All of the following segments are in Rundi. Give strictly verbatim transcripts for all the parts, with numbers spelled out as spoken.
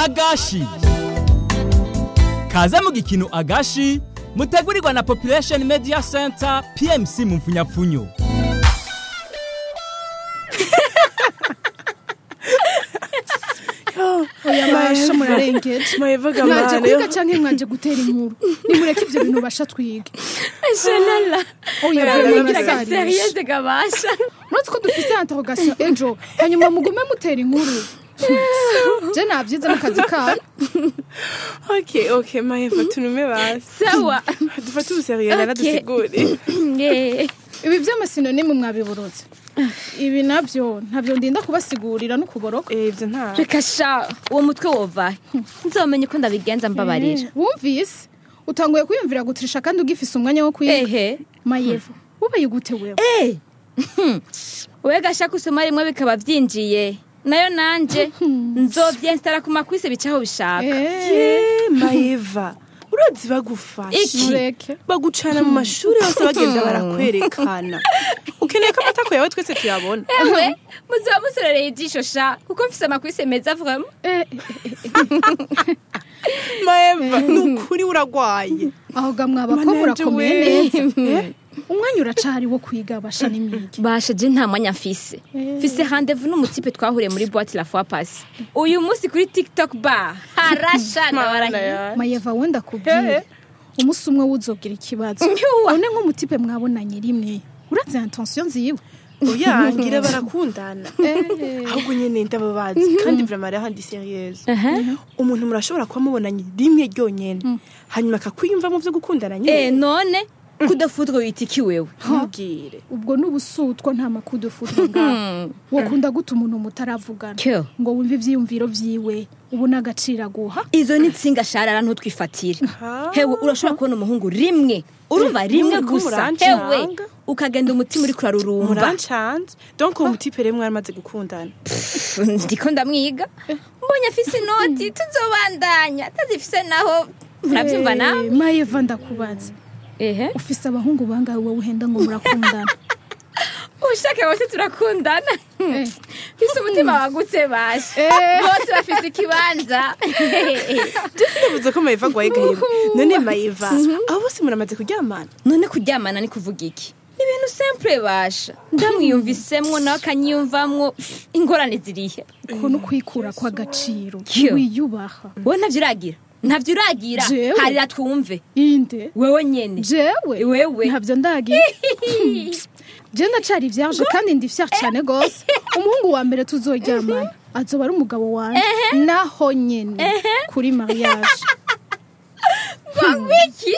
agashi kaze mu gikino agashi mutegurirwa na Population Media Center P M C mu mfunyapfunyo. Oya basha murarengeje mayevaga mwaje kwiga canke mwaje gutera inkuru nimureke ivyo bintu basha twige Shanala oya vraiment sérieuse gabasha Notko dufise interrogation ejo hanyuma mugume mutera inkuru je navyize mu kazi kawe. Okay okay mayeva tunume basi sawa dufate ubuseriye nara dusigure ibi vy'amasinonime mwabiburutse ibi navyo ntavyo ndinda kubasigurira no kuboroka ivyo nta reka sha uwo mutwe wova nzomenye ko ndabigenza mbabarira wumvise utanguye kwiyumvira gutirisha kandi ugifise umwanya wo kwiga ehe mayevu ubaye gute wewe eh wega shaka usoma rimwe bikaba vyinjiye nayo nanje nzovyinstara ku makwise bicaho bishaka eh mayeva urazi bagufasha bagucana mu mashuri yose bagenda barakwerekana ukeneye ko amatako yawe twese tuyabona ewe muzoba musorereye ijisho sha kuko mfise amakwise meza vraiment Maeva nukuri uragwaye aho gamwa bakobura komene neza umwanya uracari wo kwiga basha n'imigi basha je nta mwanya mfise mfise rendez-vous n'umutipe twahuriye muri boîte la fois passée uyu munsi kuri TikTok bar harasha nabaraye Mayeva wenda kubwira umusi umwe wuzogira ikibazo one nko mutipe mwabonanye rimwe uraze intention ziwe oya ngira barakundana ahubwo nyene ndababazi kandi vraiment ari sérieuse umuntu murashobora kuba mubonanye rimwe ryonyene hanyuma akakwiyumva mu byo gukundana nyene eh none kudafutwa witiki wewe mbwire ubwo n'ubusutwa nta makudafutwa ngaho wakunda guta umuntu mutaravugana ngo wumve ivyiyumviro vyiwe ubu nagacira guha izo ni tsinga sharara nto twifatira hewe urashobora kubona umuhungu rimwe urumva rimwe gusa hewe ukagenda umutima uri kurarurumba murancanze donc uwo mutipe remwe aramaze gukundana ndiko ndamwiga mbonye afise inoti tuzobandanya tazifise naho muravyumva nawe Mayeva ndakubaza ehe ufise abahungu bangahe wowe uhenda ngo murakundana ushaka bose turakundana fise umutima wagutse bashe bose bafise ikibanza Tuvuze ko Mayeva gwaye gahebo none Mayeva abo bose muramaze kuryamana none kuryamana ni kuvuga iki ni ibintu simple basha ndamwiyumvisemwo nawe akanyiyumvamwo ingorane zirihe ko no kwikura kwa gaciro wiyubaha wowe ntavyo uragira ntavyo uragira harira twumve inde wewe nyene jewe wewe ntavyo ndagira je ndacari vyaje kandi ndi fier cyane gose umuhungu wa mbere tuzoryamana azoba ari umugabo wanje naho nyene kuri mariage bangwiki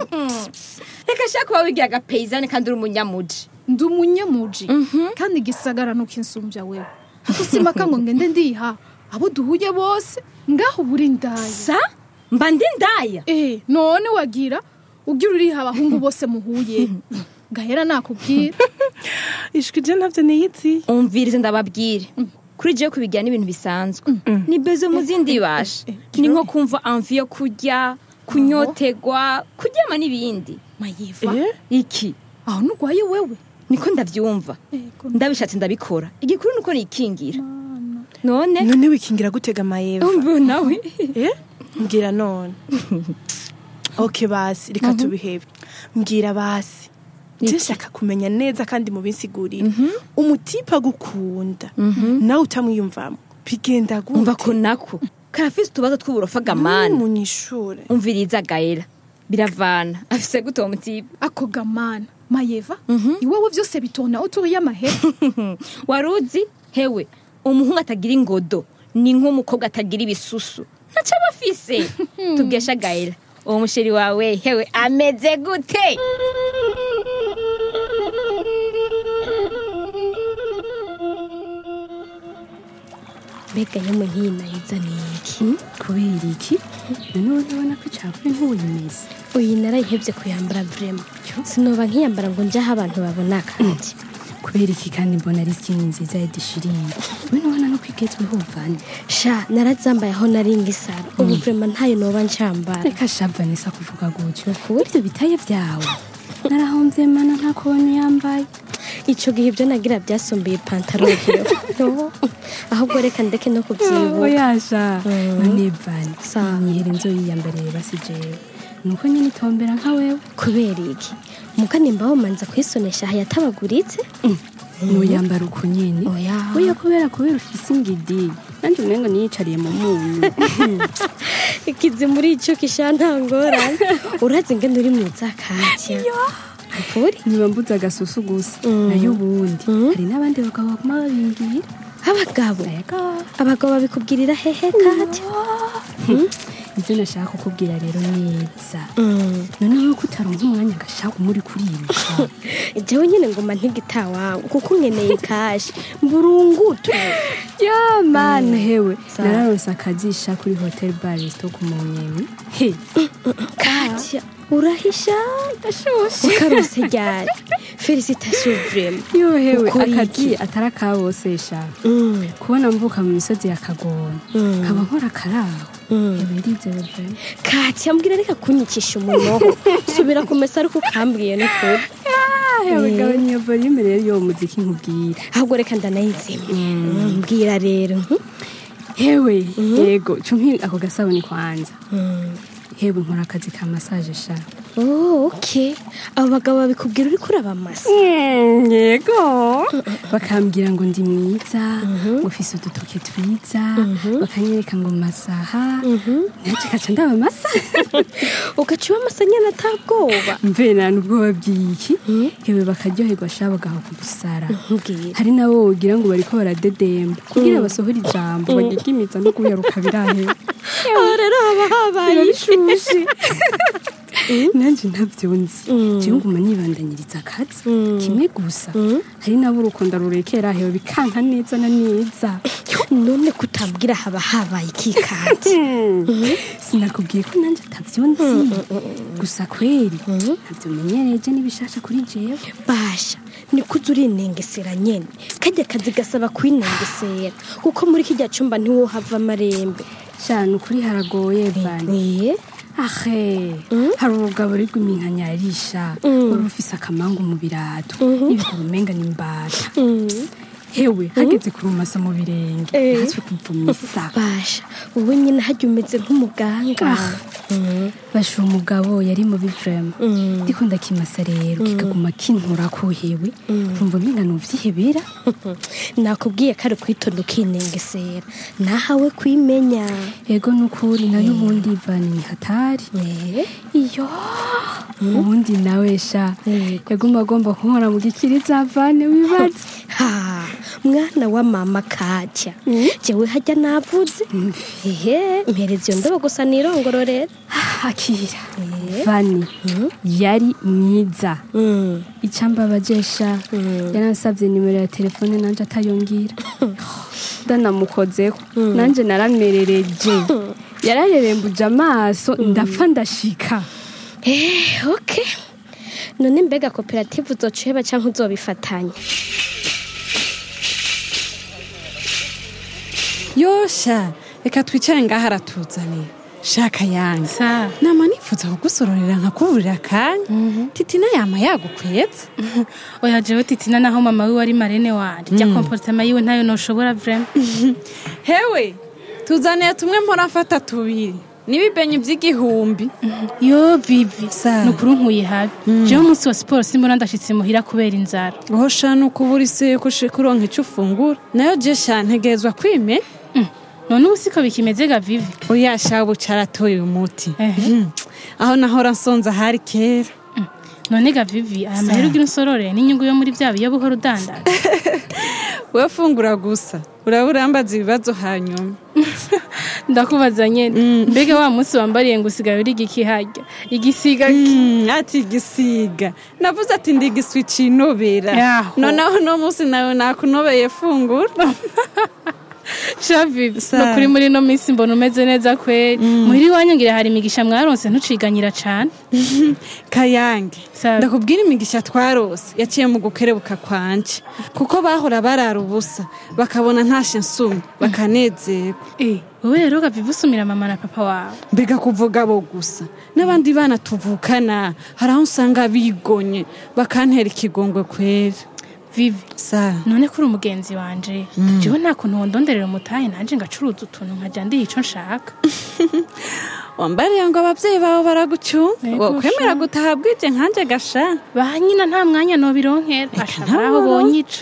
reka shaka wawe igiaga paysanne kandi uri umunyamuji ndi umunyamuji kandi gisagara no kinsumbya wewe kusimaka ngo ngende ndiha abo duhuye bose ngaho buri ndaya sa mba ndi ndaya eh none wagira ugira uri abahungu bose muhuye gahera nakubwira ishwi je ntavyo niyizi umvirize ndababwire kuri je kubigira n'ibintu bisanzwe ni bezo muzindi basha ni nko kumva envie yo kurya kunyotegwa kuryama n'ibindi Mayeva iki aho nugwaye wewe niko ndavyumva ndabishatse ndabikora igikuru nuko nikingira none none wikingira gutega Mayeva umva nawe eh mbwira none okay basi reka tubihebe mbwira basi Ndashaka kumenya neza kandi mu binsigurira umutipa gukunda nawe utamwiyumvamo bigenda gute umva ko nako karafise tubazo tw'uburofa gamana munyishure umviriza gaela biravana afise gute uwo mutipa ako gamana Mayeva iwewe vyose bitona uturi y'amahera waruzi hewe umuhungu atagira ingodo ni nk'umukobwa atagira ibisusu ntaca bafise tugesha gaela uwo musheri wawe hewe ameze gute Bega yamwe hina izani iki kubera iki none ubona ko cyakuri nk'uyimeze uyi narayihebye kuyambara vraiment sinoba nkiyambara ngo nje aho abantu babona kandi kubera iki kandi mbona ari skin nziza yadishiriye we none no kwigezweho vane sha narazambaye aho naringa isara ubu vraiment ntayo noba ncambara reka sha Vanessa kuvuga gutyo kuburyo bitaye vyawe narahomvye mana ntakubona yambaye ico gihe ibyo nagira byasombiye ipantaro yo ahubwo reka ndeke no kubyibuka oyasha none Vani Sawa. nyihere nzo yiyambereye basijewe nuko nyine itombera nka wewe kubera iki mugani mbaho manza kwisonesha hayatabaguritse nuyambara uko nyene Oya. oya kubera kubera ufise ingidi nanje umengo niyicariye mu munyu ikizi muri ico kishantangora urazi ngene uri mwiza Katya ukuri niba mbuze agasusu gusa nayo ubundi hari n'abandi bagabo baguma babingira abagabo Ego. abagabo babikubwirira hehe Katya ivyo nashaka kukubwira rero neza none wowe kutaronka umwanya agashaka muri kuriruka jewe nyene ngoma ntigitawawe kuko nkeneye kashi mburungutu ya mana hewe Sawa. nararonse akazisha kuri hotel bar resto ku Munyemi he Katya urahisha ndashoshe ukarose ryari félicitations vraiment yo hewe Ukora akazi iki? atarakabosesha kubona mvuka mu misozi ya Kagona nkaba nkora karaho hewe ndizewe vraiment Katya mbwira reka kunyikisha umunoho subira kumesa ariko ukambwiye n'ukuri hewe gabanya iyo volume rero yo muziki nkubwira ahubwo reka ndanayizimye mbwira rero hewe yego cumpi ako gasabuni kwanza hewe nkora akazi ka massage sha oh okay abo bagabo babikubwira uri kuraba amasa yego bakambwira ngo ndi mwiza ngo ufise udutoke twiza bakanyereka ngo masaha naje kaca ndaba amasa ugaciwa amasa nyene atabwoba mve nta ubwoba bw'iki hewe bakaryoherwa sha bagaha kugusara mbwira hari nabo wogira ngo bariko baradedemba kugira basohora ijambo bagigimiza no kuyaruka birahe aho rero haba habaye ishushe nanje ntavyo nzi jewe nguma nibandanyiriza akazi kimwe gusa hari nabo urukundo rurekera hewe bikanka neza na neza none kutambwira haba habaye iki Katya sinakubwiye ko nanje atavyo nzi gusa kweri ntavyo menyereje n'ibishasha kuri jewe basha nikuze urinengesera nyene kajya kazi gasaba kwinengesera kuko muri kijya cumba ntiwohava amarembe shana ukuri haragoye Vani eh ahe hari urugabo rw'iminkanya yarisha wari ufise akamangu mu birato n'ibikuru umenga n'imbata hewe hageze kurumasa mu birenge natwe kumvumisa basha wowe nyine hajya umeze nk'umuganga basha umugabo yari mu bivurema ndiko ndakimasa rero kikaguma kintura ko hewe kumva umenga nuvyihebera nakubwiye ko ari kwitonda ukinengesera nahawe kwimenya ego nukuri nayo ubundi Vani ni hatari iyo ubundi nawe sha yaguma agomba kunkora mu gikiriza Vani wibaze ha mwana wa mama Katya jewe hajya navuze ehe mpereza iyo ndobo gusa nirongororera akira Vani yari mwiza icambabajesha yaransavye nimero ya telefone nanje atayongira ndanamukozeho nanje naramerereje yararerembuje amaso ndapfa ndashika eh okay none mbega koperative uzocuheba canke uzobifatanya yosha reka twicare ngaho aratuzaniye shaka yanjye Sa. nama nifuza kugusororera nkakuburira akanya titina yama yagukwetse oya jewe titina naho mama wiwe ari marene wanje jya komportema yiwe ntayo noshobora vraiment hewe tuzaniye tumwe mpora mfata tubiri n'ibibenyi by'igihumbi yo vivi Sa. nukuri nkuye habi jewe umunsi wa siporo simbona ndashitse muhira kubera inzara aho shana ukubura ise kuronka icyo ufungura nayo je sha ntegerezwa kwime none ubu siko bikimeze ga vivi oya sha ubu caratoye umuti Ehe. Mm. aho nahora nsonza hari kera none ga vivi aya mahera ugira unsorore n'inyungu yo muri bya biyo buhora udandaza we fungura gusa uraba urambaza ibibazo hanyuma ndakubaza nyene mbega wa munsi wambariye ngo usigaye uri igiki harya igisiga Mm, ati igisiga navuze ati ndi igiswi cinobera Yaho. noneho no munsi nawe nakunobeye fungura sha vivi Sa. no kuri muri no minsi mbona umeze neza kweri muhira iwanyu ngira hari imigisha mwaronse ntuciganyira cane kayange Sa. ndakubwira imigisha twarose yaciye mu gukerebuka kwanje kuko bahora barara ubusa bakabona ntashe nsumye bakanezerwa eh wowe rero ga vivi usumira mama na papa wawe mbega kuvuga bo gusa n'abandi bana tuvukana hari aho usanga bigonye bakantera ikigongwe kwera Vivi sa none kuri umugenzi wanje jewe nta kuntu wondonderera umutahe nanje ngacuruza utuntu nkaja ndi ico nshaka wambariye ngo abavyeyi bawe baragucunga Ego wokwemera sha. gutaha bwije nkanje gasha ba nyina nta mwanya nobironkera ashobora aho bonyica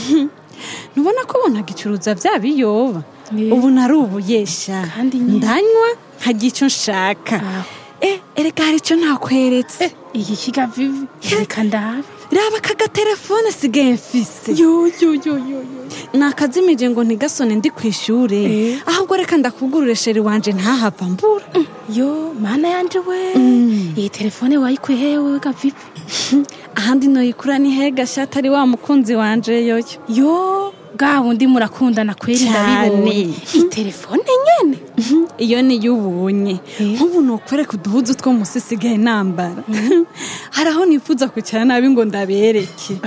ntubona ko ubona gicuruza vya biyoba Eh. ubu narubuyesha Kandi nyine. ndanywa nkagira ico nshaka Ah. eh erega hari ico ntakweretse iki kiga Vivi reka ndabe raba kagatelefone sigaye mfise yo yo yo yo yo nakazimije ngo ntigasone ndi kw'ishure Eh. ahubwo reka ndakugurure sheri wanje ntahava mbura yo mana yanje we iyi telefone wayikuye hewe ga Vivi ahandi noyikura ni hega shati ari wa mukunzi wanje yoyo yo ga wundi murakundana kweri ndabibonye iyi telefone nyene iyo niyo ubonye Eh. nk'ubu nokwereka uduhuzu two musi sigaye nambara hari aho nifuza kwicara nabi ngo ndabereke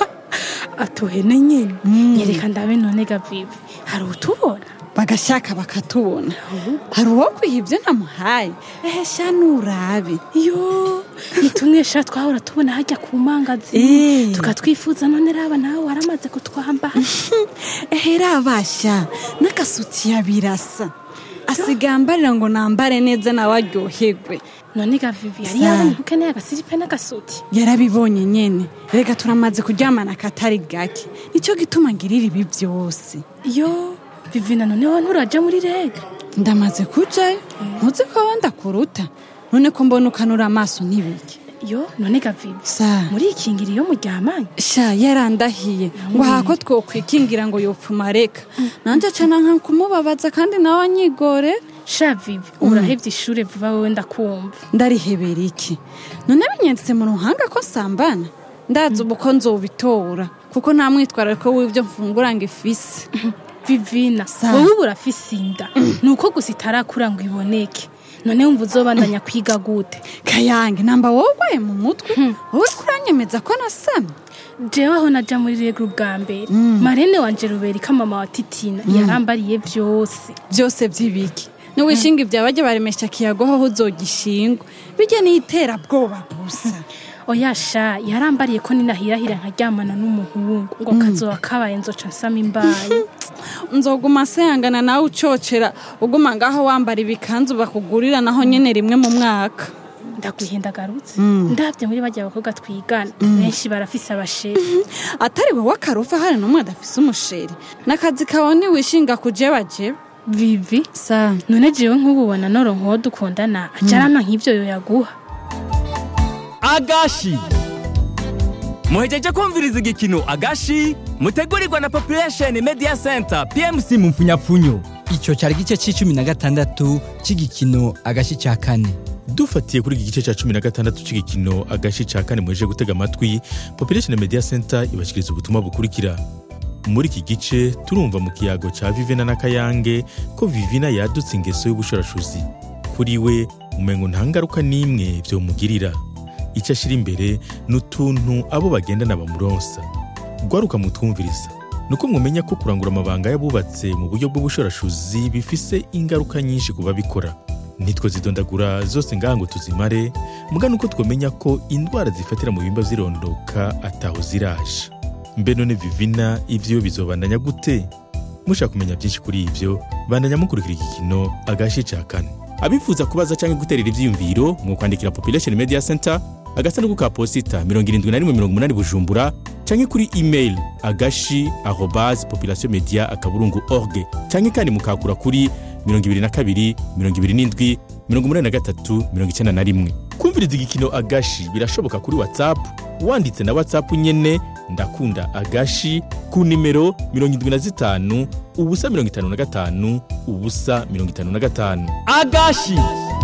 atuhene nyene nyereka ndabe none ga Vivi hari utubona bagashaka bakatubona hari uwo kwiha ibyo namuhaye ehe sha nurabe yo nitumwesha twahora tubona hajya ku mangazi Eh. tukatwifuza none raba nawe waramaze kutwambara ehe rabasha n'agasutiya birasa asigambarira ngo nambare neza nawe aryoherwe none ga Vivi yari Sa. yabonye kukeneye agasijipe n'agasuti yarabibonye nyene reka turamaze kuryamana katari gake nicyo gituma ngirira ibi byose yo Vivi na none wa nturaja muri rega ndamaze kujayo ntuzi ko wenda kuruta none ko mbona ukanura amaso n'ibiki yo none ga Vivi sa muri ikingira iyo muryamanye sha yarandahiye ngo hako twokwikingira ngo yopfuma reka nanje cana nka kumubabaza kandi nawe anyigore sha Vivi urahevye ishure vuba wewe ndakumva ndarihebera iki none binyanditse mu ruhanga ko sambana ndazi ubu ko nzobitora kuko nta mwitwarariko w'ivyo mfungura ngo ifise Vivina Sa. wowe urafise inda nuko gusa itarakura ngo iboneke none wumva uzobandanya kwiga gute kayange namba wowe mu mutwe wowe kuranyemeza ko nasamye jewe aho naja muri rega ubwa mbere marene wanje Ruberika mama wa Titina yarambariye vyose byose by'ibiki n'uwishinga ibya bajya baremesha kiyago ho uzogishingwa bijye n'itera bwoba gusa oya sha yarambariye ko ninahirahira nkaryamana n'umuhungu ngo kazoba kabaye nzoca nsama imbaye nzoguma seyangana nawe ucocera uguma ngaho wambara ibikanzu bakugurira naho nyene rimwe mu mwaka ndaguhenda garutse ndavye muri bajya abakobwa twigana benshi barafise abasheri atari wowe akarufa hari n'umwe adafise umusheri n'akazi kawe ntiwishinga kujebajeba Vivi sa none jewe nk'ububona noro nkuwo dukundana acarama nk'ivyo yoyaguha agashi muhejeje kumviriza igikino agashi mutegurirwa na Population Media Center P M C mu mfunyapfunyo. Icyo cyari gice c'icumi na gatandatu c'igikino agashi ca kane. Dufatiye kuri iki gice ca cumi na gatandatu c'igikino agashi ca kane mweje gutega amatwi Population Media Center ibashikiriza ubutumwa bukurikira. Muri iki gice turumva mu kiyago ca Vivina na Kayange ko Vivina yadutse ingeso y'ubushorashuzi. Kuri we umengo nta ngaruka n'imwe byo mugirira. Icyo ashira imbere n'utuntu abo bagendana bamuronsa. Gwaruka mutwumviriza nuko mwumenya ko kurangura amabanga y'abubatse mu buryo bw'ubushorashuzi bifise ingaruka nyinshi kuba bikora. Nitwe zidondagura zose ngango tuzimare mugana uko twomenya ko indwara zifatira mu bimba zirondoka ataho ziraje. Mbe none Vivina ivyo bizobandanya gute? Mushaka kumenya byinshi kuri ivyo bandanya mukurikira igikino agashi ca kane. Abifuza kubaza canke guterera ivyiyumviro mu kwandikira Population Media Center agasanduku ka posita mirongo irindwi na rimwe mirongo umunani Bujumbura canke kuri email agashi arobase population media akaburungu org canke kandi mukakura kuri mirongo ibiri na kabiri mirongo ibiri n'indwi mirongo umunani na gatatu mirongo icyenda na rimwe. Kumviriza igikino agashi birashoboka kuri WhatsApp wanditse na WhatsApp nyene ndakunda agashi ku nimero mirongo indwi na zitanu ubusa mirongo itanu na gatanu ubusa mirongo itanu na gatanu. Agashi